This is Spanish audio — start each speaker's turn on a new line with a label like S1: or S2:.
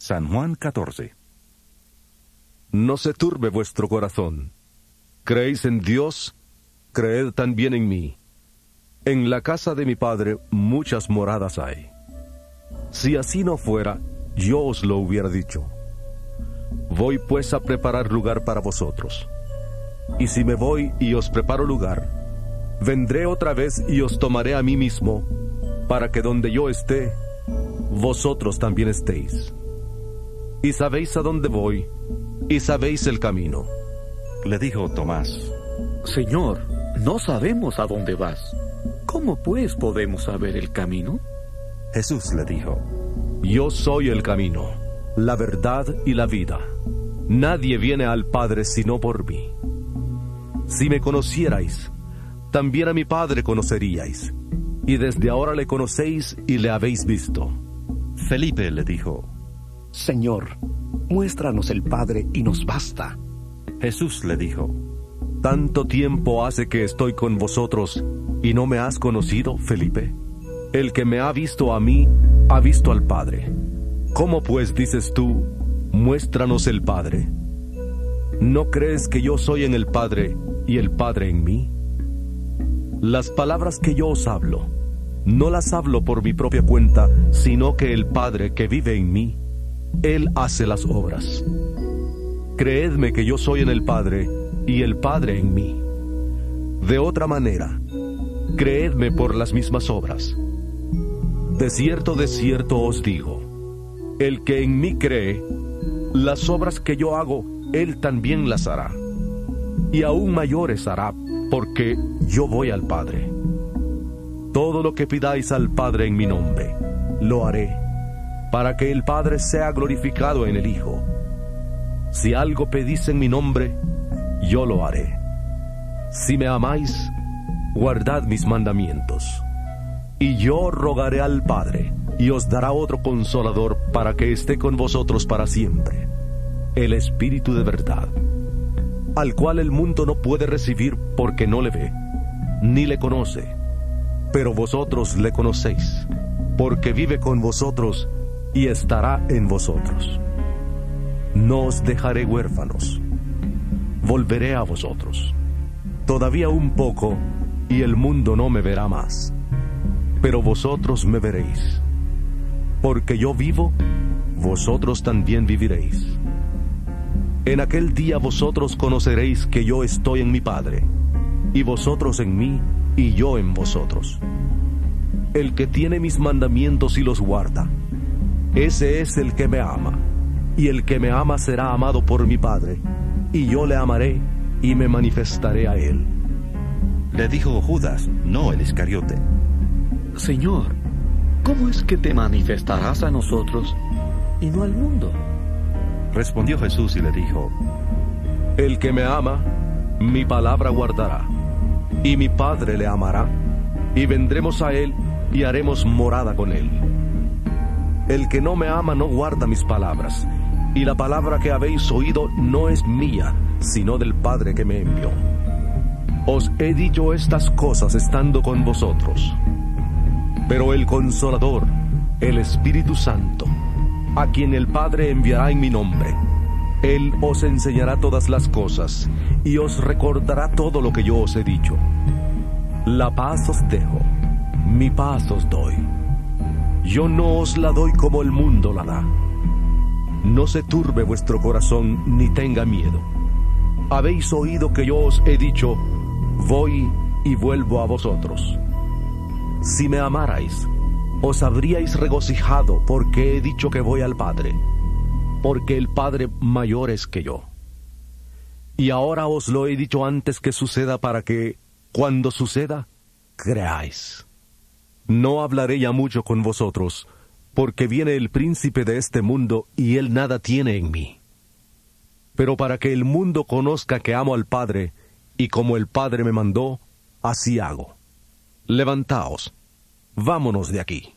S1: San Juan 14.
S2: No se turbe vuestro corazón. ¿Creéis en Dios? Creed también en mí. En la casa de mi Padre muchas moradas hay. Si así no fuera, yo os lo hubiera dicho. Voy pues a preparar lugar para vosotros. Y si me voy y os preparo lugar, vendré otra vez y os tomaré a mí mismo, para que donde yo esté, vosotros también estéis. Y sabéis a dónde voy, y sabéis el camino.
S1: Le dijo Tomás:
S3: Señor, no sabemos a dónde vas. ¿Cómo pues podemos saber el camino?
S1: Jesús le dijo:
S2: Yo soy el camino, la verdad y la vida. Nadie viene al Padre sino por mí. Si me conocierais, también a mi Padre conoceríais, y desde ahora le conocéis y le habéis visto.
S1: Felipe le dijo:
S4: Señor, muéstranos el Padre y nos basta.
S1: Jesús le dijo:
S2: ¿Tanto tiempo hace que estoy con vosotros y no me has conocido, Felipe? El que me ha visto a mí, ha visto al Padre. ¿Cómo pues dices tú, muéstranos el Padre? ¿No crees que yo soy en el Padre y el Padre en mí? Las palabras que yo os hablo, no las hablo por mi propia cuenta, sino que el Padre que vive en mí, Él hace las obras. Creedme que yo soy en el Padre y el Padre en mí. De otra manera, creedme por las mismas obras. De cierto os digo, el que en mí cree, las obras que yo hago, él también las hará. Y aún mayores hará, porque yo voy al Padre. Todo lo que pidáis al Padre en mi nombre, lo haré, para que el Padre sea glorificado en el Hijo. Si algo pedís en mi nombre, yo lo haré. Si me amáis, guardad mis mandamientos. Y yo rogaré al Padre, y os dará otro Consolador para que esté con vosotros para siempre, el Espíritu de verdad, al cual el mundo no puede recibir porque no le ve, ni le conoce. Pero vosotros le conocéis, porque vive con vosotros y estará en vosotros. No os dejaré huérfanos, volveré a vosotros. Todavía un poco, y el mundo no me verá más, pero vosotros me veréis. Porque yo vivo, vosotros también viviréis. En aquel día vosotros conoceréis que yo estoy en mi Padre, y vosotros en mí, y yo en vosotros. El que tiene mis mandamientos y los guarda, ese es el que me ama. Y el que me ama será amado por mi Padre, y yo le amaré y me manifestaré a él.
S1: Le dijo Judas, no el Iscariote:
S3: Señor, ¿cómo es que te manifestarás a nosotros y no al mundo?
S1: Respondió Jesús y le dijo:
S2: El que me ama, mi palabra guardará, y mi Padre le amará, y vendremos a él y haremos morada con él. El que no me ama no guarda mis palabras, y la palabra que habéis oído no es mía, sino del Padre que me envió. Os he dicho estas cosas estando con vosotros. Pero el Consolador, el Espíritu Santo, a quien el Padre enviará en mi nombre, Él os enseñará todas las cosas, y os recordará todo lo que yo os he dicho. La paz os dejo, mi paz os doy. Yo no os la doy como el mundo la da. No se turbe vuestro corazón, ni tenga miedo. Habéis oído que yo os he dicho, voy y vuelvo a vosotros. Si me amarais, os habríais regocijado porque he dicho que voy al Padre, porque el Padre mayor es que yo. Y ahora os lo he dicho antes que suceda para que, cuando suceda, creáis. No hablaré ya mucho con vosotros, porque viene el príncipe de este mundo y él nada tiene en mí. Pero para que el mundo conozca que amo al Padre, y como el Padre me mandó, así hago. Levantaos, vámonos de aquí.